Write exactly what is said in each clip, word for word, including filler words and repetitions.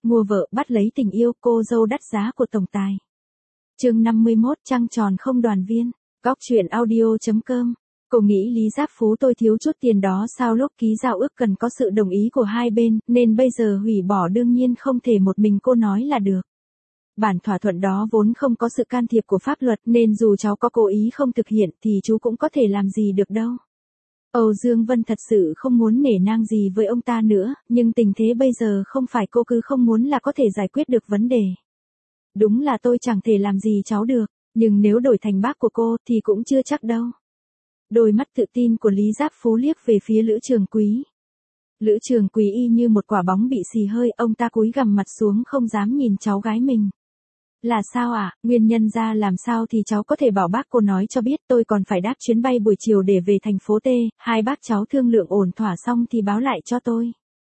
mua vợ bắt lấy tình yêu, cô dâu đắt giá của tổng tài. Chương năm mươi mốt, trăng tròn không đoàn viên. Góc truyện audio chấm com. Cô nghĩ Lý Giáp Phú tôi thiếu chút tiền đó sao, lúc ký giao ước cần có sự đồng ý của hai bên, nên bây giờ hủy bỏ đương nhiên không thể một mình cô nói là được. Bản thỏa thuận đó vốn không có sự can thiệp của pháp luật, nên dù cháu có cố ý không thực hiện thì chú cũng có thể làm gì được đâu. Âu Dương Vân thật sự không muốn nể nang gì với ông ta nữa, nhưng tình thế bây giờ không phải cô cứ không muốn là có thể giải quyết được vấn đề. Đúng là tôi chẳng thể làm gì cháu được, nhưng nếu đổi thành bác của cô thì cũng chưa chắc đâu. Đôi mắt tự tin của Lý Giáp Phú liếc về phía Lữ Trường Quý. Lữ Trường Quý y như một quả bóng bị xì hơi, ông ta cúi gằm mặt xuống không dám nhìn cháu gái mình. Là sao ạ, à? Nguyên nhân ra làm sao thì cháu có thể bảo bác cô nói cho biết, tôi còn phải đáp chuyến bay buổi chiều để về thành phố T, hai bác cháu thương lượng ổn thỏa xong thì báo lại cho tôi.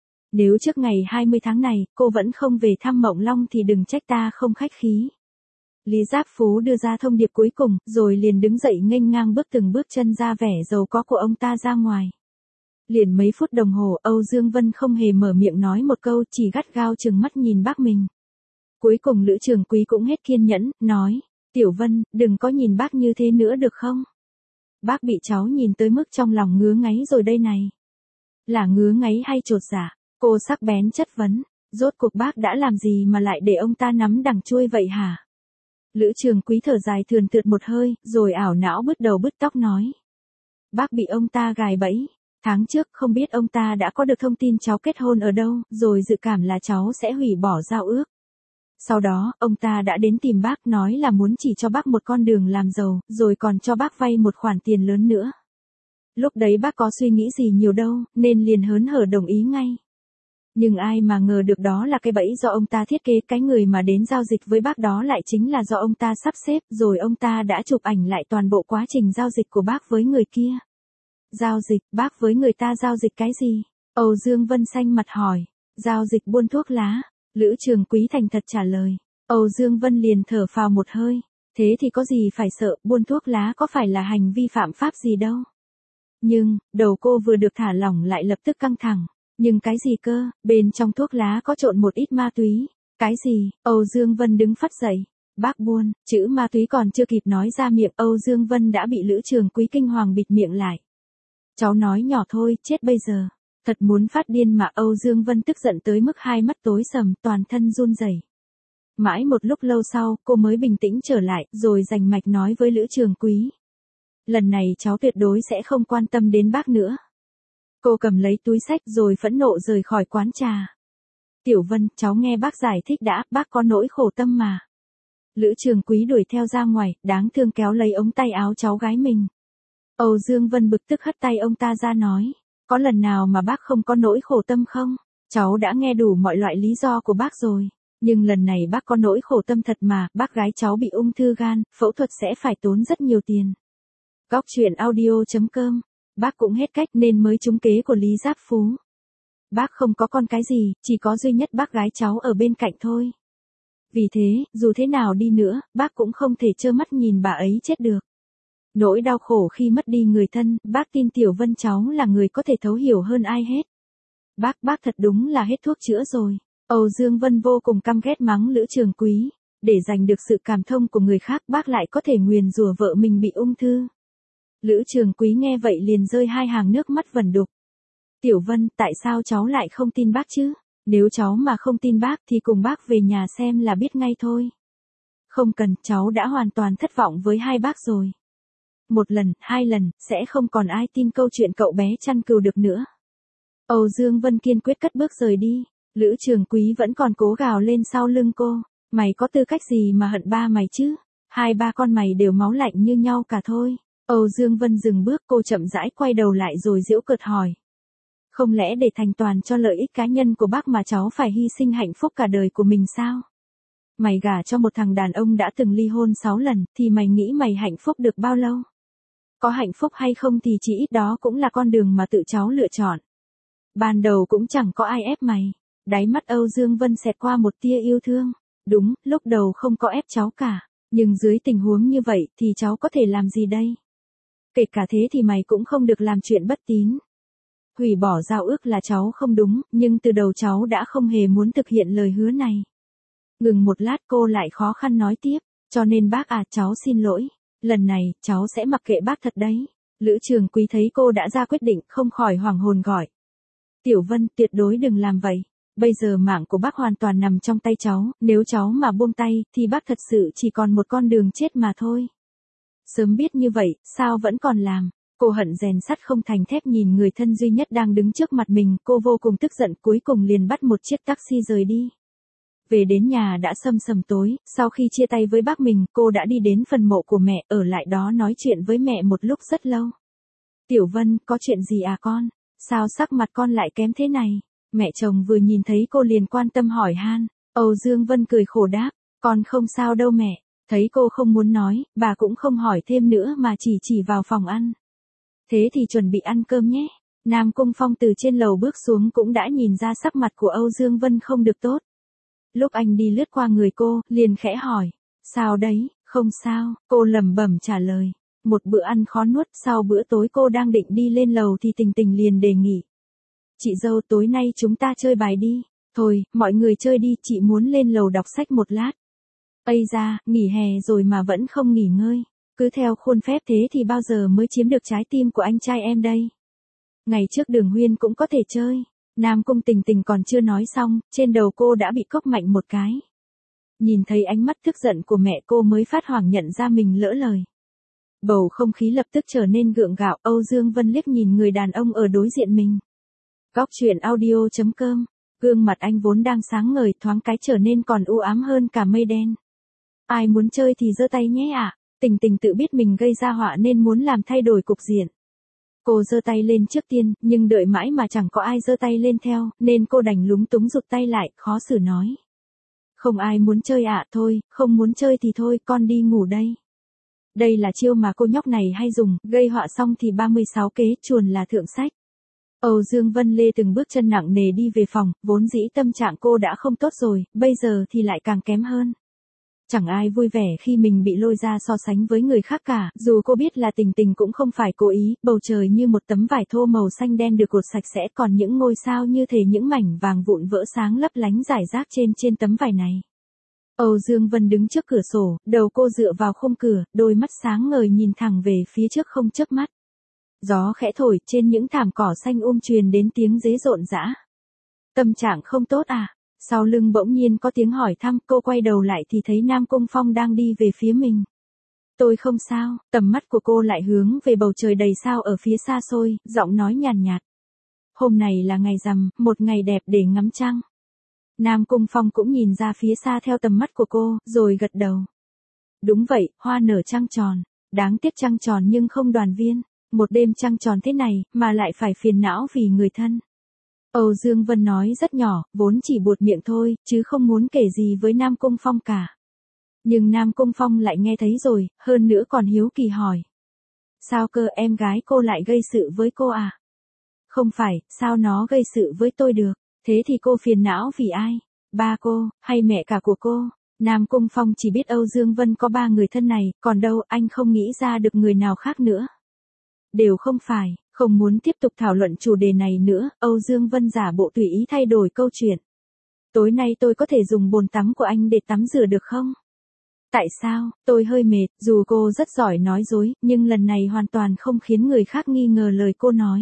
Nếu trước ngày hai mươi tháng này, cô vẫn không về thăm Mộng Long thì đừng trách ta không khách khí. Lý Giáp Phú đưa ra thông điệp cuối cùng, rồi liền đứng dậy nghênh ngang bước từng bước chân ra vẻ giàu có của ông ta ra ngoài. Liền mấy phút đồng hồ, Âu Dương Vân không hề mở miệng nói một câu, chỉ gắt gao trừng mắt nhìn bác mình. Cuối cùng Lữ Trường Quý cũng hết kiên nhẫn, nói, Tiểu Vân, đừng có nhìn bác như thế nữa được không? Bác bị cháu nhìn tới mức trong lòng ngứa ngáy rồi đây này. Là ngứa ngáy hay chột dạ? Cô sắc bén chất vấn, rốt cuộc bác đã làm gì mà lại để ông ta nắm đằng chuôi vậy hả? Lữ Trường Quý thở dài thườn thượt một hơi, rồi ảo não bứt đầu bứt tóc nói. Bác bị ông ta gài bẫy. Tháng trước không biết ông ta đã có được thông tin cháu kết hôn ở đâu, rồi dự cảm là cháu sẽ hủy bỏ giao ước. Sau đó, ông ta đã đến tìm bác nói là muốn chỉ cho bác một con đường làm giàu, rồi còn cho bác vay một khoản tiền lớn nữa. Lúc đấy bác có suy nghĩ gì nhiều đâu, nên liền hớn hở đồng ý ngay. Nhưng ai mà ngờ được đó là cái bẫy do ông ta thiết kế, cái người mà đến giao dịch với bác đó lại chính là do ông ta sắp xếp, rồi ông ta đã chụp ảnh lại toàn bộ quá trình giao dịch của bác với người kia. Giao dịch, bác với người ta giao dịch cái gì? Âu Dương Vân xanh mặt hỏi. Giao dịch buôn thuốc lá. Lữ Trường Quý thành thật trả lời. Âu Dương Vân liền thở phào một hơi. Thế thì có gì phải sợ, buôn thuốc lá có phải là hành vi phạm pháp gì đâu. Nhưng, đầu cô vừa được thả lỏng lại lập tức căng thẳng. Nhưng cái gì cơ, bên trong thuốc lá có trộn một ít ma túy. Cái gì? Âu Dương Vân đứng phắt dậy. Bác buôn, chữ ma túy còn chưa kịp nói ra miệng, Âu Dương Vân đã bị Lữ Trường Quý kinh hoàng bịt miệng lại. Cháu nói nhỏ thôi, chết bây giờ. Thật muốn phát điên mà. Âu Dương Vân tức giận tới mức hai mắt tối sầm, toàn thân run rẩy. Mãi một lúc lâu sau, cô mới bình tĩnh trở lại, rồi rành mạch nói với Lữ Trường Quý. Lần này cháu tuyệt đối sẽ không quan tâm đến bác nữa. Cô cầm lấy túi xách rồi phẫn nộ rời khỏi quán trà. Tiểu Vân, cháu nghe bác giải thích đã, bác có nỗi khổ tâm mà. Lữ Trường Quý đuổi theo ra ngoài, đáng thương kéo lấy ống tay áo cháu gái mình. Âu Dương Vân bực tức hất tay ông ta ra nói, có lần nào mà bác không có nỗi khổ tâm không? Cháu đã nghe đủ mọi loại lý do của bác rồi, nhưng lần này bác có nỗi khổ tâm thật mà, bác gái cháu bị ung thư gan, phẫu thuật sẽ phải tốn rất nhiều tiền. Góc truyện audio chấm com, bác cũng hết cách nên mới trúng kế của Lý Giáp Phú. Bác không có con cái gì, chỉ có duy nhất bác gái cháu ở bên cạnh thôi. Vì thế, dù thế nào đi nữa, bác cũng không thể trơ mắt nhìn bà ấy chết được. Nỗi đau khổ khi mất đi người thân, bác tin Tiểu Vân cháu là người có thể thấu hiểu hơn ai hết. Bác, bác thật đúng là hết thuốc chữa rồi. Âu Dương Vân vô cùng căm ghét mắng Lữ Trường Quý. Để giành được sự cảm thông của người khác, bác lại có thể nguyền rủa vợ mình bị ung thư. Lữ Trường Quý nghe vậy liền rơi hai hàng nước mắt vẩn đục. Tiểu Vân, tại sao cháu lại không tin bác chứ? Nếu cháu mà không tin bác thì cùng bác về nhà xem là biết ngay thôi. Không cần, cháu đã hoàn toàn thất vọng với hai bác rồi. Một lần, hai lần, sẽ không còn ai tin câu chuyện cậu bé chăn cừu được nữa. Âu Dương Vân kiên quyết cất bước rời đi. Lữ Trường Quý vẫn còn cố gào lên sau lưng cô. Mày có tư cách gì mà hận ba mày chứ? Hai ba con mày đều máu lạnh như nhau cả thôi. Âu Dương Vân dừng bước, cô chậm rãi quay đầu lại rồi giễu cợt hỏi. Không lẽ để thành toàn cho lợi ích cá nhân của bác mà cháu phải hy sinh hạnh phúc cả đời của mình sao? Mày gả cho một thằng đàn ông đã từng ly hôn sáu lần, thì mày nghĩ mày hạnh phúc được bao lâu? Có hạnh phúc hay không thì chỉ ít đó cũng là con đường mà tự cháu lựa chọn. Ban đầu cũng chẳng có ai ép mày. Đáy mắt Âu Dương Vân xẹt qua một tia yêu thương. Đúng, lúc đầu không có ép cháu cả. Nhưng dưới tình huống như vậy thì cháu có thể làm gì đây? Kể cả thế thì mày cũng không được làm chuyện bất tín. hủy bỏ giao ước là cháu không đúng, nhưng từ đầu cháu đã không hề muốn thực hiện lời hứa này. Ngừng một lát cô lại khó khăn nói tiếp, cho nên bác à, cháu xin lỗi. Lần này, cháu sẽ mặc kệ bác thật đấy. Lữ Trường Quý thấy cô đã ra quyết định, không khỏi hoảng hồn gọi. Tiểu Vân, tuyệt đối đừng làm vậy. Bây giờ mạng của bác hoàn toàn nằm trong tay cháu, nếu cháu mà buông tay, thì bác thật sự chỉ còn một con đường chết mà thôi. Sớm biết như vậy, sao vẫn còn làm? Cô hận rèn sắt không thành thép nhìn người thân duy nhất đang đứng trước mặt mình, cô vô cùng tức giận, cuối cùng liền bắt một chiếc taxi rời đi. Về đến nhà đã sầm sầm tối, sau khi chia tay với bác mình, cô đã đi đến phần mộ của mẹ, ở lại đó nói chuyện với mẹ một lúc rất lâu. Tiểu Vân, có chuyện gì à con? Sao sắc mặt con lại kém thế này? Mẹ chồng vừa nhìn thấy cô liền quan tâm hỏi han. Âu Dương Vân cười khổ đáp, con không sao đâu mẹ. Thấy cô không muốn nói, bà cũng không hỏi thêm nữa mà chỉ chỉ vào phòng ăn. Thế thì chuẩn bị ăn cơm nhé. Nam Cung Phong từ trên lầu bước xuống cũng đã nhìn ra sắc mặt của Âu Dương Vân không được tốt. Lúc anh đi lướt qua người cô, liền khẽ hỏi, sao đấy, không sao, cô lẩm bẩm trả lời. Một bữa ăn khó nuốt, sau bữa tối cô đang định đi lên lầu thì Tình Tình liền đề nghị. Chị dâu, tối nay chúng ta chơi bài đi. Thôi, mọi người chơi đi, chị muốn lên lầu đọc sách một lát. Ây da, nghỉ hè rồi mà vẫn không nghỉ ngơi. Cứ theo khuôn phép thế thì bao giờ mới chiếm được trái tim của anh trai em đây? Ngày trước Đường Huyên cũng có thể chơi. Nam Cung Tình Tình còn chưa nói xong, trên đầu cô đã bị cốc mạnh một cái. Nhìn thấy ánh mắt tức giận của mẹ cô mới phát hoảng nhận ra mình lỡ lời. Bầu không khí lập tức trở nên gượng gạo, Âu Dương Vân liếc nhìn người đàn ông ở đối diện mình. Góc truyện audio chấm com, gương mặt anh vốn đang sáng ngời thoáng cái trở nên còn u ám hơn cả mây đen. Ai muốn chơi thì giơ tay nhé ạ. À. Tình Tình tự biết mình gây ra họa nên muốn làm thay đổi cục diện. Cô giơ tay lên trước tiên, nhưng đợi mãi mà chẳng có ai giơ tay lên theo, nên cô đành lúng túng rụt tay lại, khó xử nói. Không ai muốn chơi ạ, à, thôi, không muốn chơi thì thôi, con đi ngủ đây. Đây là chiêu mà cô nhóc này hay dùng, gây họa xong thì ba mươi sáu kế chuồn là thượng sách. Âu Dương Vân Lê từng bước chân nặng nề đi về phòng, vốn dĩ tâm trạng cô đã không tốt rồi, bây giờ thì lại càng kém hơn. Chẳng ai vui vẻ khi mình bị lôi ra so sánh với người khác cả, dù cô biết là Tình Tình cũng không phải cố ý, bầu trời như một tấm vải thô màu xanh đen được cột sạch sẽ, còn những ngôi sao như thể những mảnh vàng vụn vỡ sáng lấp lánh rải rác trên trên tấm vải này. Âu Dương Vân đứng trước cửa sổ, đầu cô dựa vào khung cửa, đôi mắt sáng ngời nhìn thẳng về phía trước không chớp mắt. Gió khẽ thổi, trên những thảm cỏ xanh um truyền đến tiếng dế rộn rã. Tâm trạng không tốt à? Sau lưng bỗng nhiên có tiếng hỏi thăm, cô quay đầu lại thì thấy Nam Cung Phong đang đi về phía mình. Tôi không sao, tầm mắt của cô lại hướng về bầu trời đầy sao ở phía xa xôi, giọng nói nhàn nhạt. Hôm này là ngày rằm, một ngày đẹp để ngắm trăng. Nam Cung Phong cũng nhìn ra phía xa theo tầm mắt của cô, rồi gật đầu. Đúng vậy, hoa nở trăng tròn, đáng tiếc trăng tròn nhưng không đoàn viên. Một đêm trăng tròn thế này, mà lại phải phiền não vì người thân. Âu Dương Vân nói rất nhỏ, vốn chỉ buột miệng thôi, chứ không muốn kể gì với Nam Cung Phong cả. Nhưng Nam Cung Phong lại nghe thấy rồi, hơn nữa còn hiếu kỳ hỏi. Sao cơ, em gái cô lại gây sự với cô à? Không phải, sao nó gây sự với tôi được? Thế thì cô phiền não vì ai? Ba cô, hay mẹ cả của cô? Nam Cung Phong chỉ biết Âu Dương Vân có ba người thân này, còn đâu anh không nghĩ ra được người nào khác nữa. Đều không phải, không muốn tiếp tục thảo luận chủ đề này nữa, Âu Dương Vân giả bộ tùy ý thay đổi câu chuyện. Tối nay tôi có thể dùng bồn tắm của anh để tắm rửa được không? Tại sao, tôi hơi mệt, dù cô rất giỏi nói dối, nhưng lần này hoàn toàn không khiến người khác nghi ngờ lời cô nói.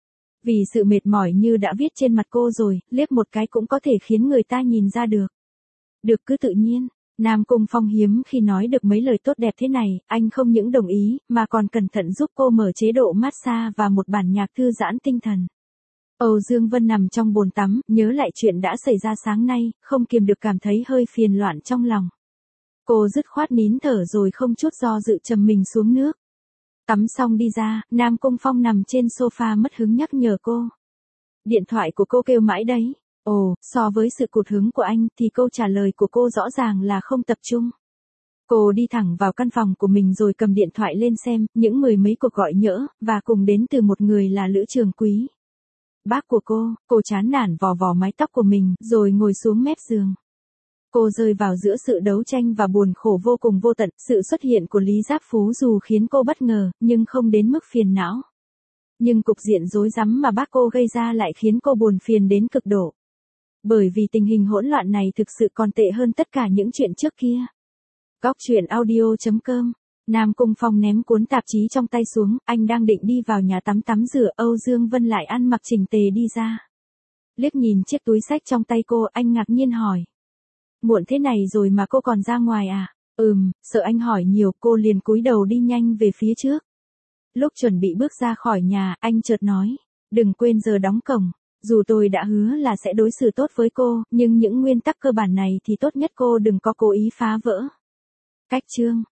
Vì sự mệt mỏi như đã viết trên mặt cô rồi, liếc một cái cũng có thể khiến người ta nhìn ra được. Được cứ tự nhiên. Nam Cung Phong hiếm khi nói được mấy lời tốt đẹp thế này, anh không những đồng ý, mà còn cẩn thận giúp cô mở chế độ massage và một bản nhạc thư giãn tinh thần. Âu Dương Vân nằm trong bồn tắm, nhớ lại chuyện đã xảy ra sáng nay, không kiềm được cảm thấy hơi phiền loạn trong lòng. Cô dứt khoát nín thở rồi không chút do dự trầm mình xuống nước. Tắm xong đi ra, Nam Cung Phong nằm trên sofa mất hứng nhắc nhở cô. Điện thoại của cô kêu mãi đấy. Ồ, so với sự cụt hứng của anh thì câu trả lời của cô rõ ràng là không tập trung. Cô đi thẳng vào căn phòng của mình rồi cầm điện thoại lên xem, những mười mấy cuộc gọi nhỡ, và cùng đến từ một người là Lữ Trường Quý. Bác của cô, cô chán nản vò vò mái tóc của mình, rồi ngồi xuống mép giường. Cô rơi vào giữa sự đấu tranh và buồn khổ vô cùng vô tận, sự xuất hiện của Lý Giáp Phú dù khiến cô bất ngờ, nhưng không đến mức phiền não. Nhưng cục diện rối rắm mà bác cô gây ra lại khiến cô buồn phiền đến cực độ. Bởi vì tình hình hỗn loạn này thực sự còn tệ hơn tất cả những chuyện trước kia. Góc truyện audio chấm com. Nam Cung Phong ném cuốn tạp chí trong tay xuống, anh đang định đi vào nhà tắm tắm rửa, Âu Dương Vân lại ăn mặc chỉnh tề đi ra. Liếc nhìn chiếc túi xách trong tay cô, anh ngạc nhiên hỏi. Muộn thế này rồi mà cô còn ra ngoài à? Ừm, sợ anh hỏi nhiều, cô liền cúi đầu đi nhanh về phía trước. Lúc chuẩn bị bước ra khỏi nhà, anh chợt nói, đừng quên giờ đóng cổng. Dù tôi đã hứa là sẽ đối xử tốt với cô, nhưng những nguyên tắc cơ bản này thì tốt nhất cô đừng có cố ý phá vỡ. Cách chương